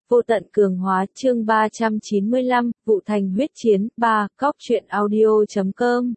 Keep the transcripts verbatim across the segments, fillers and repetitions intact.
Vô tận cường hóa chương ba trăm chín mươi lăm, vụ thành huyết chiến, ba, cóc truyện audio chấm com.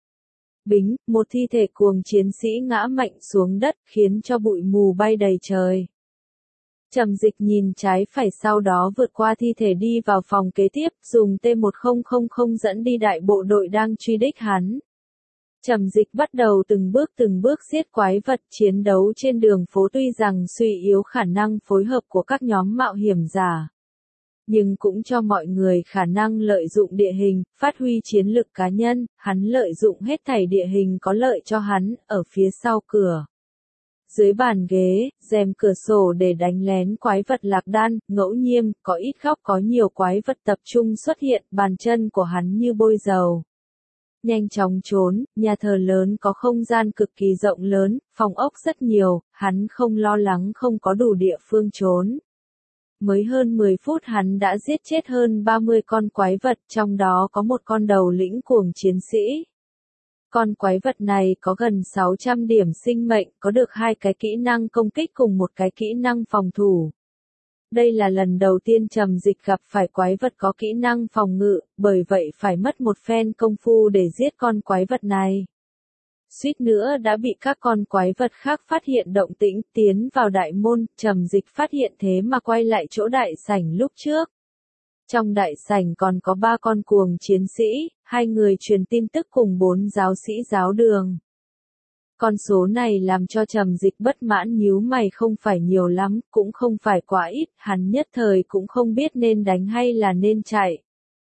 Bính, một thi thể cuồng chiến sĩ ngã mạnh xuống đất, khiến cho bụi mù bay đầy trời. Trầm Dịch nhìn trái phải sau đó vượt qua thi thể đi vào phòng kế tiếp, dùng T một không không không dẫn đi đại bộ đội đang truy đích hắn. Trầm Dịch bắt đầu từng bước từng bước giết quái vật chiến đấu trên đường phố, tuy rằng suy yếu khả năng phối hợp của các nhóm mạo hiểm giả, nhưng cũng cho mọi người khả năng lợi dụng địa hình, phát huy chiến lực cá nhân. Hắn lợi dụng hết thảy địa hình có lợi cho hắn, ở phía sau cửa, dưới bàn ghế, rèm cửa sổ để đánh lén quái vật lạc đan. Ngẫu nhiên, có ít góc có nhiều quái vật tập trung xuất hiện, bàn chân của hắn như bôi dầu. Nhanh chóng trốn, nhà thờ lớn có không gian cực kỳ rộng lớn, phòng ốc rất nhiều, hắn không lo lắng không có đủ địa phương trốn. Mới hơn mười phút hắn đã giết chết hơn ba mươi con quái vật, trong đó có một con đầu lĩnh cuồng chiến sĩ. Con quái vật này có gần sáu trăm điểm sinh mệnh, có được hai cái kỹ năng công kích cùng một cái kỹ năng phòng thủ. Đây là lần đầu tiên Trầm Dịch gặp phải quái vật có kỹ năng phòng ngự, bởi vậy phải mất một phen công phu để giết con quái vật này. Suýt nữa đã bị các con quái vật khác phát hiện động tĩnh, tiến vào đại môn. Trầm Dịch phát hiện thế mà quay lại chỗ đại sảnh lúc trước. Trong đại sảnh còn có ba con cuồng chiến sĩ, hai người truyền tin tức cùng bốn giáo sĩ giáo đường. Con số này làm cho Trầm Dịch bất mãn, nhíu mày, không phải nhiều lắm, cũng không phải quá ít, hắn nhất thời cũng không biết nên đánh hay là nên chạy.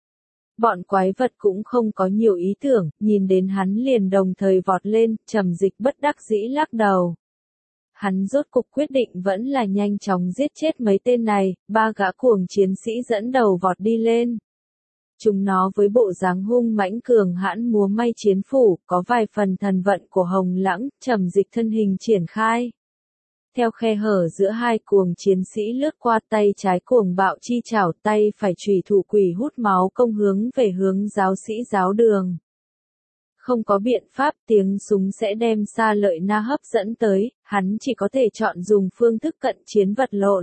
Bọn quái vật cũng không có nhiều ý tưởng, nhìn đến hắn liền đồng thời vọt lên. Trầm Dịch bất đắc dĩ lắc đầu. Hắn rốt cục quyết định vẫn là nhanh chóng giết chết mấy tên này. Ba gã cuồng chiến sĩ dẫn đầu vọt đi lên. Chúng nó với bộ dáng hung mãnh cường hãn múa may chiến phủ, có vài phần thần vận của Hồng Lãng. Trầm Dịch thân hình triển khai, theo khe hở giữa hai cuồng chiến sĩ lướt qua, tay trái cuồng bạo chi chảo, tay phải chủy thủ quỷ hút máu công hướng về hướng giáo sĩ giáo đường. Không có biện pháp, tiếng súng sẽ đem xa lợi na hấp dẫn tới, hắn chỉ có thể chọn dùng phương thức cận chiến vật lộn.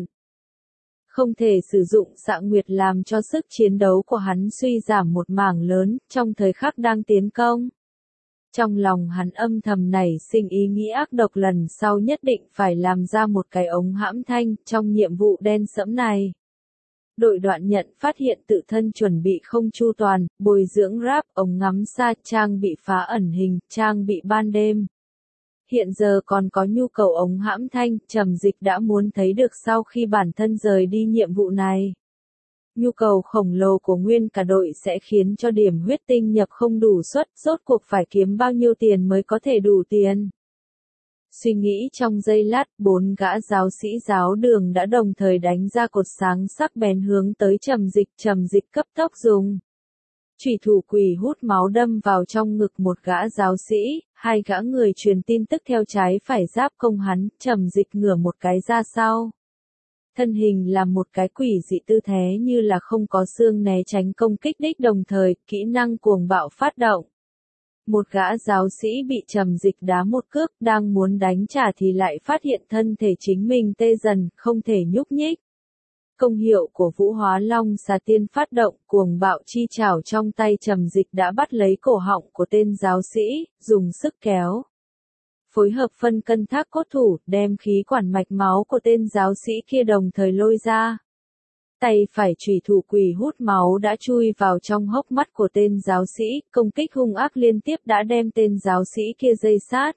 Không thể sử dụng xạ nguyệt làm cho sức chiến đấu của hắn suy giảm một mảng lớn, trong thời khắc đang tiến công. Trong lòng hắn âm thầm nảy sinh ý nghĩ ác độc, lần sau nhất định phải làm ra một cái ống hãm thanh. Trong nhiệm vụ đen sẫm này, đội đoạn nhận phát hiện tự thân chuẩn bị không chu toàn, bồi dưỡng ráp, ống ngắm xa, trang bị phá ẩn hình, trang bị ban đêm. Hiện giờ còn có nhu cầu ống hãm thanh. Trầm Dịch đã muốn thấy được sau khi bản thân rời đi nhiệm vụ này. Nhu cầu khổng lồ của nguyên cả đội sẽ khiến cho điểm huyết tinh nhập không đủ suất, rốt cuộc phải kiếm bao nhiêu tiền mới có thể đủ tiền. Suy nghĩ trong giây lát, bốn gã giáo sĩ giáo đường đã đồng thời đánh ra cột sáng sắc bén hướng tới Trầm Dịch. Trầm Dịch cấp tốc dùng chủy thủ quỷ hút máu đâm vào trong ngực một gã giáo sĩ, hai gã người truyền tin tức theo trái phải giáp công hắn. Trầm Dịch ngửa một cái ra sau, thân hình là một cái quỷ dị tư thế như là không có xương, né tránh công kích đích, đồng thời kỹ năng cuồng bạo phát động. Một gã giáo sĩ bị Trầm Dịch đá một cước, đang muốn đánh trả thì lại phát hiện thân thể chính mình tê dần, không thể nhúc nhích. Công hiệu của Vũ Hóa Long Xà Tiên phát động, cuồng bạo chi chảo trong tay Trầm Dịch đã bắt lấy cổ họng của tên giáo sĩ, dùng sức kéo. Phối hợp phân cân thác cốt thủ, đem khí quản mạch máu của tên giáo sĩ kia đồng thời lôi ra. Tay phải chủy thủ quỷ hút máu đã chui vào trong hốc mắt của tên giáo sĩ, công kích hung ác liên tiếp đã đem tên giáo sĩ kia dây sát.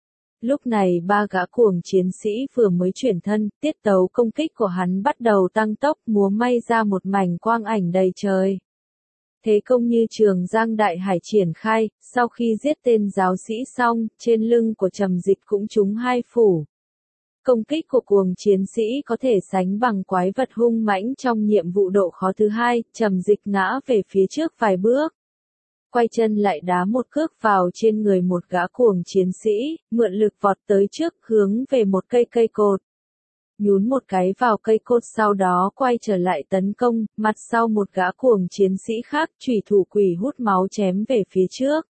Lúc này ba gã cuồng chiến sĩ vừa mới chuyển thân, tiết tấu công kích của hắn bắt đầu tăng tốc, múa may ra một mảnh quang ảnh đầy trời. Thế công như Trường Giang Đại Hải triển khai. Sau khi giết tên giáo sĩ xong, trên lưng của Trầm Dịch cũng trúng hai phủ. Công kích của cuồng chiến sĩ có thể sánh bằng quái vật hung mãnh trong nhiệm vụ độ khó thứ hai. Trầm Dịch ngã về phía trước vài bước, quay chân lại đá một cước vào trên người một gã cuồng chiến sĩ, mượn lực vọt tới trước, hướng về một cây cây cột. Nhún một cái vào cây cột, sau đó quay trở lại tấn công. Mặt sau một gã cuồng chiến sĩ khác, chủy thủ quỷ hút máu chém về phía trước,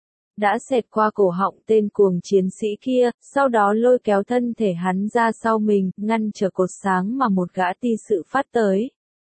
đã xẹt qua cổ họng tên cuồng chiến sĩ kia, sau đó lôi kéo thân thể hắn ra sau mình, ngăn trở cột sáng mà một gã ti sự phát tới.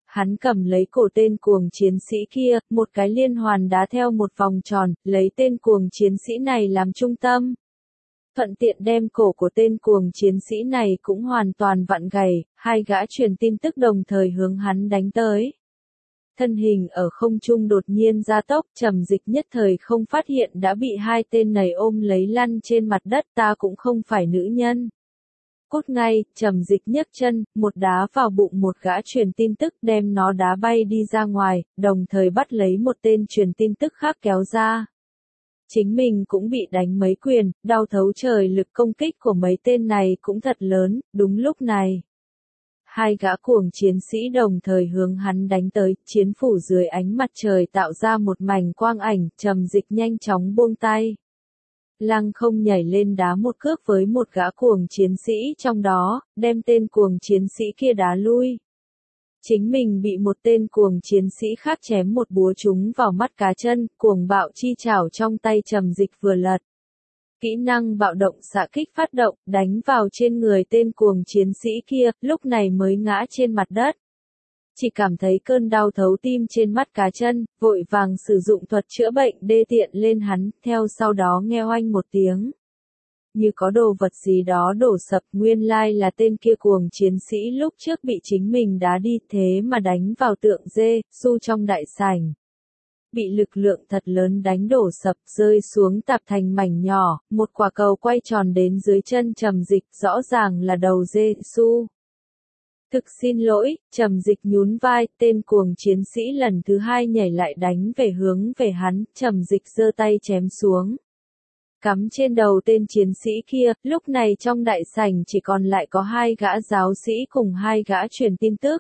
hắn cầm lấy cổ tên cuồng chiến sĩ kia, một cái liên hoàn đá theo một vòng tròn, lấy tên cuồng chiến sĩ này làm trung tâm. Thuận tiện đem cổ của tên cuồng chiến sĩ này cũng hoàn toàn vặn gầy, hai gã truyền tin tức đồng thời hướng hắn đánh tới. Thân hình ở không trung đột nhiên gia tốc, Trầm Dịch nhất thời không phát hiện đã bị hai tên này ôm lấy lăn trên mặt đất, ta cũng không phải nữ nhân. Cút ngay, Trầm Dịch nhấc chân, một đá vào bụng một gã truyền tin tức đem nó đá bay đi ra ngoài, đồng thời bắt lấy một tên truyền tin tức khác kéo ra. Chính mình cũng bị đánh mấy quyền, đau thấu trời, lực công kích của mấy tên này cũng thật lớn, đúng lúc này. Hai gã cuồng chiến sĩ đồng thời hướng hắn đánh tới, chiến phủ dưới ánh mặt trời tạo ra một mảnh quang ảnh, Trầm Dịch nhanh chóng buông tay. Lăng không nhảy lên đá một cước với một gã cuồng chiến sĩ trong đó, đem tên cuồng chiến sĩ kia đá lui. Chính mình bị một tên cuồng chiến sĩ khác chém một búa trúng vào mắt cá chân, cuồng bạo chi chảo trong tay Trầm Dịch vừa lật. Kỹ năng bạo động xạ kích phát động, đánh vào trên người tên cuồng chiến sĩ kia, lúc này mới ngã trên mặt đất. Chỉ cảm thấy cơn đau thấu tim trên mắt cá chân, vội vàng sử dụng thuật chữa bệnh đê tiện lên hắn, theo sau đó nghe oanh một tiếng. Như có đồ vật gì đó đổ sập, nguyên lai là tên kia cuồng chiến sĩ lúc trước bị chính mình đá đi, thế mà đánh vào tượng dê, su trong đại sảnh. Bị lực lượng thật lớn đánh đổ sập, rơi xuống tạp thành mảnh nhỏ, một quả cầu quay tròn đến dưới chân Trầm Dịch, rõ ràng là đầu dê su. Thực xin lỗi, Trầm Dịch nhún vai, tên cuồng chiến sĩ lần thứ hai nhảy lại đánh về hướng về hắn, Trầm Dịch giơ tay chém xuống. Cắm trên đầu tên chiến sĩ kia, lúc này trong đại sảnh chỉ còn lại có hai gã giáo sĩ cùng hai gã truyền tin tức.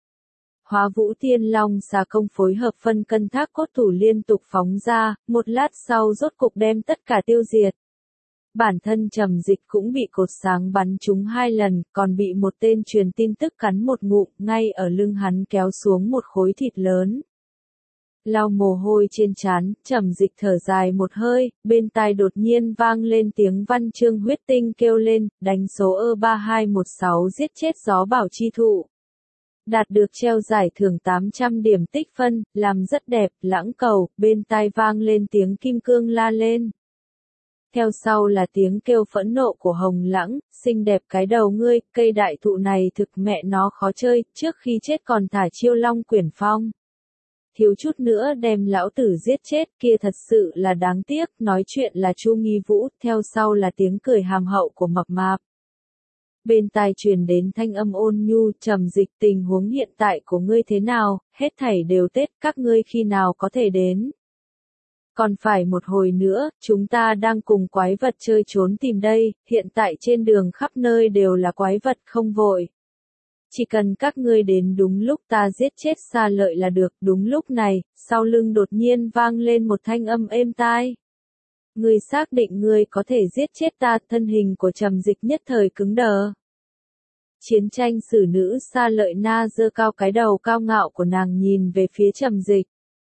Hóa Vũ Tiên Long xà công phối hợp phân cân thác cốt thủ liên tục phóng ra, một lát sau rốt cục đem tất cả tiêu diệt. Bản thân Trầm Dịch cũng bị cột sáng bắn trúng hai lần, còn bị một tên truyền tin tức cắn một ngụm, ngay ở lưng hắn kéo xuống một khối thịt lớn. Lau mồ hôi trên trán, Trầm Dịch thở dài một hơi, bên tai đột nhiên vang lên tiếng văn chương huyết tinh kêu lên, đánh số ơ ba hai một sáu giết chết gió bảo chi thụ. Đạt được treo giải thưởng tám trăm điểm tích phân, làm rất đẹp, lãng cầu, bên tai vang lên tiếng kim cương la lên. Theo sau là tiếng kêu phẫn nộ của Hồng Lãng, xinh đẹp cái đầu ngươi, cây đại thụ này thực mẹ nó khó chơi, trước khi chết còn thả chiêu long quyển phong. Thiếu chút nữa đem lão tử giết chết, kia thật sự là đáng tiếc, nói chuyện là Chu Nghi Vũ, theo sau là tiếng cười hàm hậu của Mập Mạp. Bên tai truyền đến thanh âm ôn nhu, Trầm Dịch, tình huống hiện tại của ngươi thế nào, hết thảy đều Tết, các ngươi khi nào có thể đến. Còn phải một hồi nữa, chúng ta đang cùng quái vật chơi trốn tìm đây, hiện tại trên đường khắp nơi đều là quái vật, không vội. Chỉ cần các ngươi đến đúng lúc ta giết chết Sa Lợi là được, đúng lúc này, sau lưng đột nhiên vang lên một thanh âm êm tai. Ngươi xác định ngươi có thể giết chết ta, thân hình của Trầm Dịch nhất thời cứng đờ. Chiến tranh sử nữ Sa Lợi Na giơ cao cái đầu cao ngạo của nàng nhìn về phía Trầm Dịch.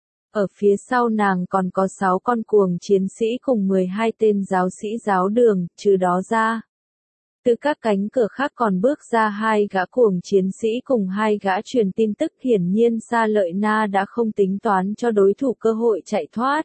Ở phía sau nàng còn có sáu con cuồng chiến sĩ cùng mười hai tên giáo sĩ giáo đường, trừ đó ra. Từ các cánh cửa khác còn bước ra hai gã cuồng chiến sĩ cùng hai gã truyền tin tức, hiển nhiên Sa Lợi Na đã không tính toán cho đối thủ cơ hội chạy thoát.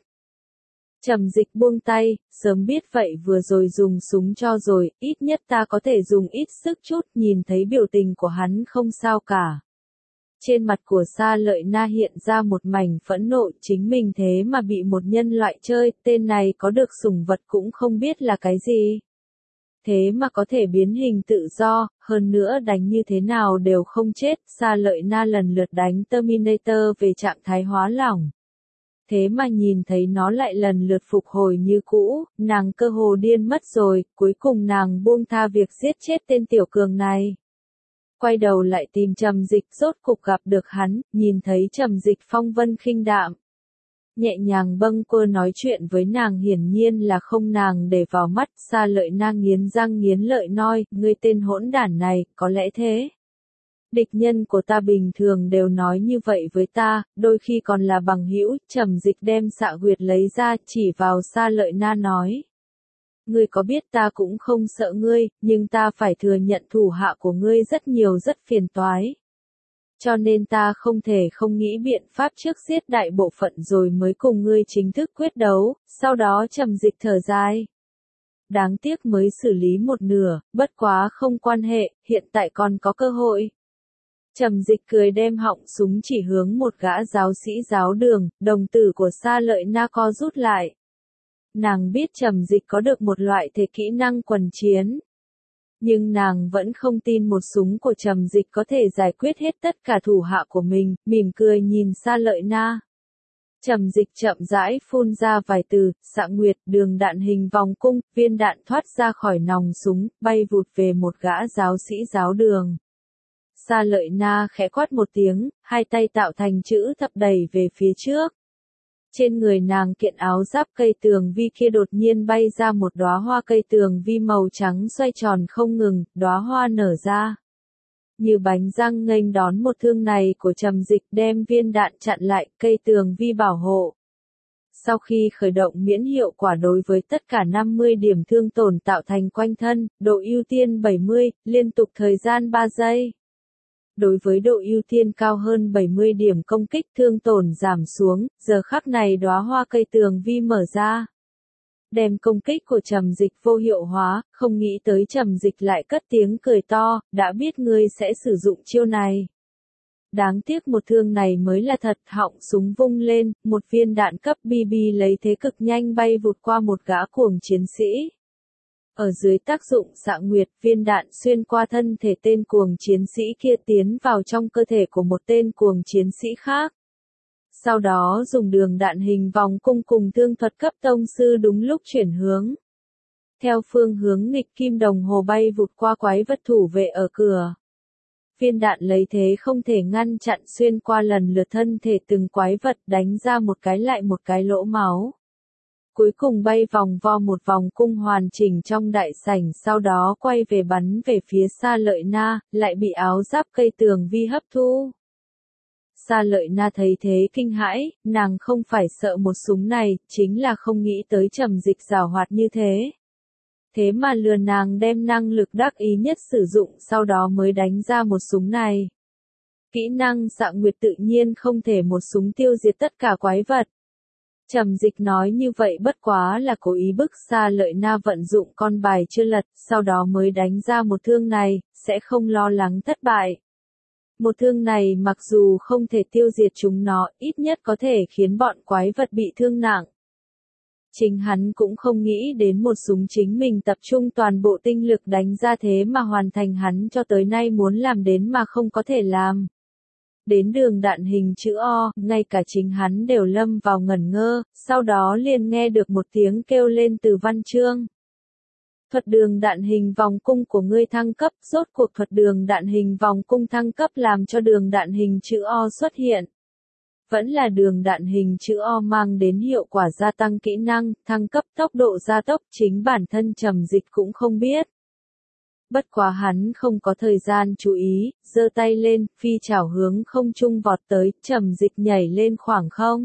Trầm Dịch buông tay, sớm biết vậy vừa rồi dùng súng cho rồi, ít nhất ta có thể dùng ít sức chút, nhìn thấy biểu tình của hắn không sao cả. Trên mặt của Sa Lợi Na hiện ra một mảnh phẫn nộ, chính mình thế mà bị một nhân loại chơi, tên này có được sủng vật cũng không biết là cái gì. Thế mà có thể biến hình tự do, hơn nữa đánh như thế nào đều không chết, Sa Lợi Na lần lượt đánh Terminator về trạng thái hóa lỏng. Thế mà nhìn thấy nó lại lần lượt phục hồi như cũ, nàng cơ hồ điên mất rồi, cuối cùng nàng buông tha việc giết chết tên tiểu cường này. Quay đầu lại tìm Trầm Dịch, rốt cục gặp được hắn, nhìn thấy Trầm Dịch phong vân khinh đạm. Nhẹ nhàng bâng quơ nói chuyện với nàng, hiển nhiên là không nàng để vào mắt. Sa Lợi Na nghiến răng nghiến lợi nói, ngươi tên hỗn đản này, có lẽ thế. Địch nhân của ta bình thường đều nói như vậy với ta, đôi khi còn là bằng hữu. Trầm Dịch đem xạ huyệt lấy ra, chỉ vào Sa Lợi Na nói. Ngươi có biết ta cũng không sợ ngươi, nhưng ta phải thừa nhận thủ hạ của ngươi rất nhiều rất phiền toái. Cho nên ta không thể không nghĩ biện pháp trước giết đại bộ phận rồi mới cùng ngươi chính thức quyết đấu, sau đó Trầm Dịch thở dài. Đáng tiếc mới xử lý một nửa, bất quá không quan hệ, hiện tại còn có cơ hội. Trầm Dịch cười đem họng súng chỉ hướng một gã giáo sĩ giáo đường, đồng tử của Sa Lợi Na co rút lại. Nàng biết Trầm Dịch có được một loại thể kỹ năng quần chiến. Nhưng nàng vẫn không tin một súng của Trầm Dịch có thể giải quyết hết tất cả thủ hạ của mình, mỉm cười nhìn Sa Lợi Na. Trầm Dịch chậm rãi phun ra vài từ, xạ nguyệt, đường đạn hình vòng cung, viên đạn thoát ra khỏi nòng súng, bay vụt về một gã giáo sĩ giáo đường. Sa Lợi Na khẽ quát một tiếng, hai tay tạo thành chữ thập đẩy về phía trước. Trên người nàng kiện áo giáp cây tường vi kia đột nhiên bay ra một đóa hoa cây tường vi màu trắng xoay tròn không ngừng, đóa hoa nở ra. Như bánh răng nghênh đón một thương này của Trầm Dịch đem viên đạn chặn lại, cây tường vi bảo hộ. Sau khi khởi động miễn hiệu quả đối với tất cả năm mươi điểm thương tổn tạo thành quanh thân, độ ưu tiên bảy mươi, liên tục thời gian ba giây. Đối với độ ưu tiên cao hơn bảy mươi điểm công kích thương tổn giảm xuống, giờ khắc này đóa hoa cây tường vi mở ra. Đem công kích của Trầm Dịch vô hiệu hóa, không nghĩ tới Trầm Dịch lại cất tiếng cười to, đã biết ngươi sẽ sử dụng chiêu này. Đáng tiếc một thương này mới là thật, họng súng vung lên, một viên đạn cấp bê bê lấy thế cực nhanh bay vụt qua một gã cuồng chiến sĩ. Ở dưới tác dụng xạ nguyệt, viên đạn xuyên qua thân thể tên cuồng chiến sĩ kia tiến vào trong cơ thể của một tên cuồng chiến sĩ khác. Sau đó dùng đường đạn hình vòng cung cùng thương thuật cấp tông sư đúng lúc chuyển hướng. Theo phương hướng nghịch kim đồng hồ bay vụt qua quái vật thủ vệ ở cửa. Viên đạn lấy thế không thể ngăn chặn xuyên qua lần lượt thân thể từng quái vật đánh ra một cái lại một cái lỗ máu. Cuối cùng bay vòng vo một vòng cung hoàn chỉnh trong đại sảnh sau đó quay về bắn về phía Sa Lợi Na, lại bị áo giáp cây tường vi hấp thu. Sa Lợi Na thấy thế kinh hãi, nàng không phải sợ một súng này, chính là không nghĩ tới Trầm Dịch giàu hoạt như thế. Thế mà lừa nàng đem năng lực đắc ý nhất sử dụng sau đó mới đánh ra một súng này. Kỹ năng xạ nguyệt tự nhiên không thể một súng tiêu diệt tất cả quái vật. Trầm Dịch nói như vậy bất quá là cố ý bức Sa Lợi Na vận dụng con bài chưa lật, sau đó mới đánh ra một thương này, sẽ không lo lắng thất bại. Một thương này mặc dù không thể tiêu diệt chúng nó, ít nhất có thể khiến bọn quái vật bị thương nặng. Chính hắn cũng không nghĩ đến một súng chính mình tập trung toàn bộ tinh lực đánh ra thế mà hoàn thành hắn cho tới nay muốn làm đến mà không có thể làm. Đến đường đạn hình chữ O, ngay cả chính hắn đều lâm vào ngẩn ngơ, sau đó liền nghe được một tiếng kêu lên từ Văn Chương. Thuật đường đạn hình vòng cung của ngươi thăng cấp, rốt cuộc thuật đường đạn hình vòng cung thăng cấp làm cho đường đạn hình chữ O xuất hiện. Vẫn là đường đạn hình chữ O mang đến hiệu quả gia tăng kỹ năng, thăng cấp tốc độ gia tốc, chính bản thân Trầm Dịch cũng không biết. Bất quá hắn không có thời gian chú ý, giơ tay lên, phi chảo hướng không trung vọt tới, Trầm Dịch nhảy lên khoảng không.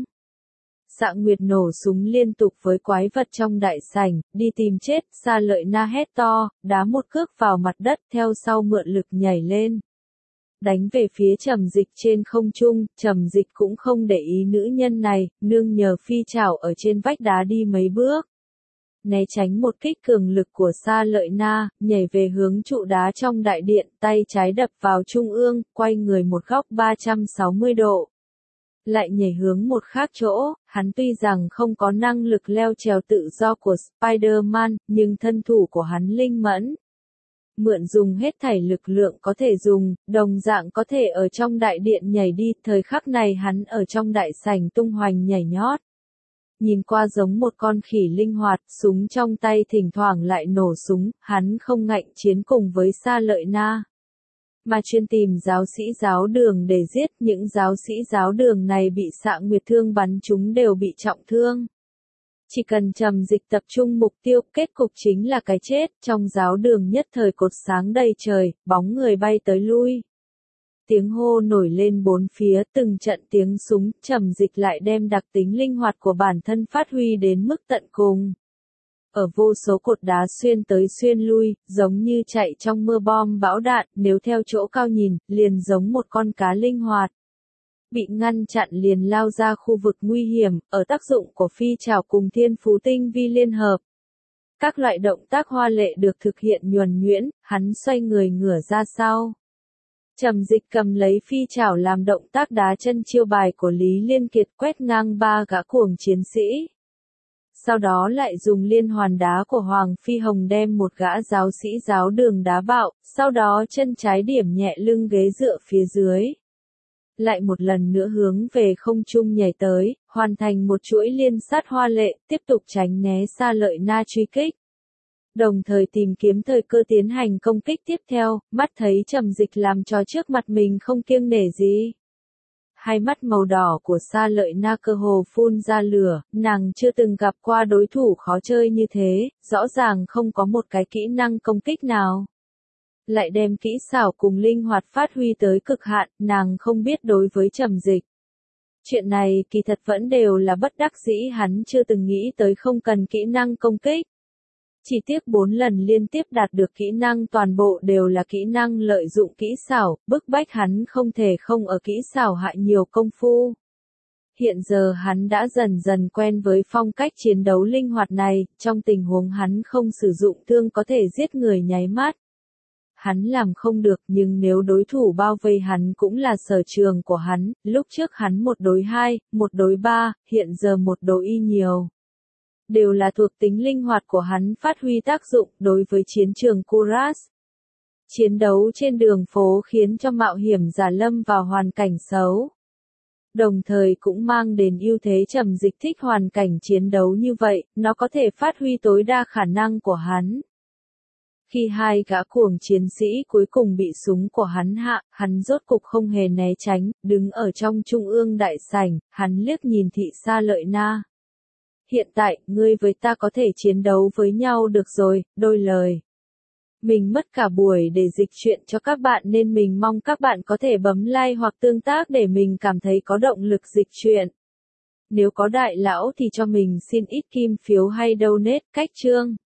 Xạ nguyệt nổ súng liên tục với quái vật trong đại sảnh, đi tìm chết, Sa Lợi Na hét to, đá một cước vào mặt đất theo sau mượn lực nhảy lên. Đánh về phía Trầm Dịch trên không trung, Trầm Dịch cũng không để ý nữ nhân này, nương nhờ phi chảo ở trên vách đá đi mấy bước. Né tránh một kích cường lực của Sa Lợi Na, nhảy về hướng trụ đá trong đại điện, tay trái đập vào trung ương, quay người một góc ba trăm sáu mươi độ. Lại nhảy hướng một khác chỗ, hắn tuy rằng không có năng lực leo trèo tự do của Spider-Man, nhưng thân thủ của hắn linh mẫn. Mượn dùng hết thảy lực lượng có thể dùng, đồng dạng có thể ở trong đại điện nhảy đi, thời khắc này hắn ở trong đại sảnh tung hoành nhảy nhót. Nhìn qua giống một con khỉ linh hoạt, súng trong tay thỉnh thoảng lại nổ súng, hắn không ngạnh chiến cùng với Sa Lợi Na. Mà chuyên tìm giáo sĩ giáo đường để giết, những giáo sĩ giáo đường này bị xạ nguyệt thương bắn chúng đều bị trọng thương. Chỉ cần Trầm Dịch tập trung mục tiêu, kết cục chính là cái chết, trong giáo đường nhất thời cột sáng đầy trời, bóng người bay tới lui. Tiếng hô nổi lên bốn phía, từng trận tiếng súng, Trầm Dịch lại đem đặc tính linh hoạt của bản thân phát huy đến mức tận cùng. ở vô số cột đá xuyên tới xuyên lui, giống như chạy trong mưa bom bão đạn, nếu theo chỗ cao nhìn, liền giống một con cá linh hoạt. Bị ngăn chặn liền lao ra khu vực nguy hiểm, ở tác dụng của phi trảo cùng thiên phú tinh vi liên hợp. Các loại động tác hoa lệ được thực hiện nhuần nhuyễn, hắn xoay người ngửa ra sau. Trầm Dịch cầm lấy phi trảo làm động tác đá chân chiêu bài của Lý Liên Kiệt quét ngang ba gã cuồng chiến sĩ. Sau đó lại dùng liên hoàn đá của Hoàng Phi Hồng đem một gã giáo sĩ giáo đường đá bạo, sau đó chân trái điểm nhẹ lưng ghế dựa phía dưới. Lại một lần nữa hướng về không trung nhảy tới, hoàn thành một chuỗi liên sát hoa lệ, tiếp tục tránh né Sa Lợi Na truy kích. Đồng thời tìm kiếm thời cơ tiến hành công kích tiếp theo, mắt thấy Trầm Dịch làm trò trước mặt mình không kiêng nể gì. Hai mắt màu đỏ của Sa Lợi Na cơ hồ phun ra lửa, nàng chưa từng gặp qua đối thủ khó chơi như thế, rõ ràng không có một cái kỹ năng công kích nào. Lại đem kỹ xảo cùng linh hoạt phát huy tới cực hạn, nàng không biết đối với Trầm Dịch. Chuyện này kỳ thật vẫn đều là bất đắc dĩ, hắn chưa từng nghĩ tới không cần kỹ năng công kích. Chỉ tiếc bốn lần liên tiếp đạt được kỹ năng toàn bộ đều là kỹ năng lợi dụng kỹ xảo, bức bách hắn không thể không ở kỹ xảo hại nhiều công phu. Hiện giờ hắn đã dần dần quen với phong cách chiến đấu linh hoạt này, trong tình huống hắn không sử dụng thương có thể giết người nháy mắt. Hắn làm không được, nhưng nếu đối thủ bao vây hắn cũng là sở trường của hắn, lúc trước hắn một đối hai, một đối ba, hiện giờ một đối y nhiều. Đều là thuộc tính linh hoạt của hắn phát huy tác dụng đối với chiến trường Kuras. Chiến đấu trên đường phố khiến cho mạo hiểm giả lâm vào hoàn cảnh xấu. Đồng thời cũng mang đến ưu thế Trầm Dịch thích hoàn cảnh chiến đấu như vậy, nó có thể phát huy tối đa khả năng của hắn. Khi hai gã cuồng chiến sĩ cuối cùng bị súng của hắn hạ, hắn rốt cục không hề né tránh, đứng ở trong trung ương đại sảnh, hắn liếc nhìn thị Sa Lợi Na. Hiện tại, ngươi với ta có thể chiến đấu với nhau được rồi, đôi lời. Mình mất cả buổi để dịch chuyện cho các bạn nên mình mong các bạn có thể bấm like hoặc tương tác để mình cảm thấy có động lực dịch chuyện. Nếu có đại lão thì cho mình xin ít kim phiếu hay donate cách chương.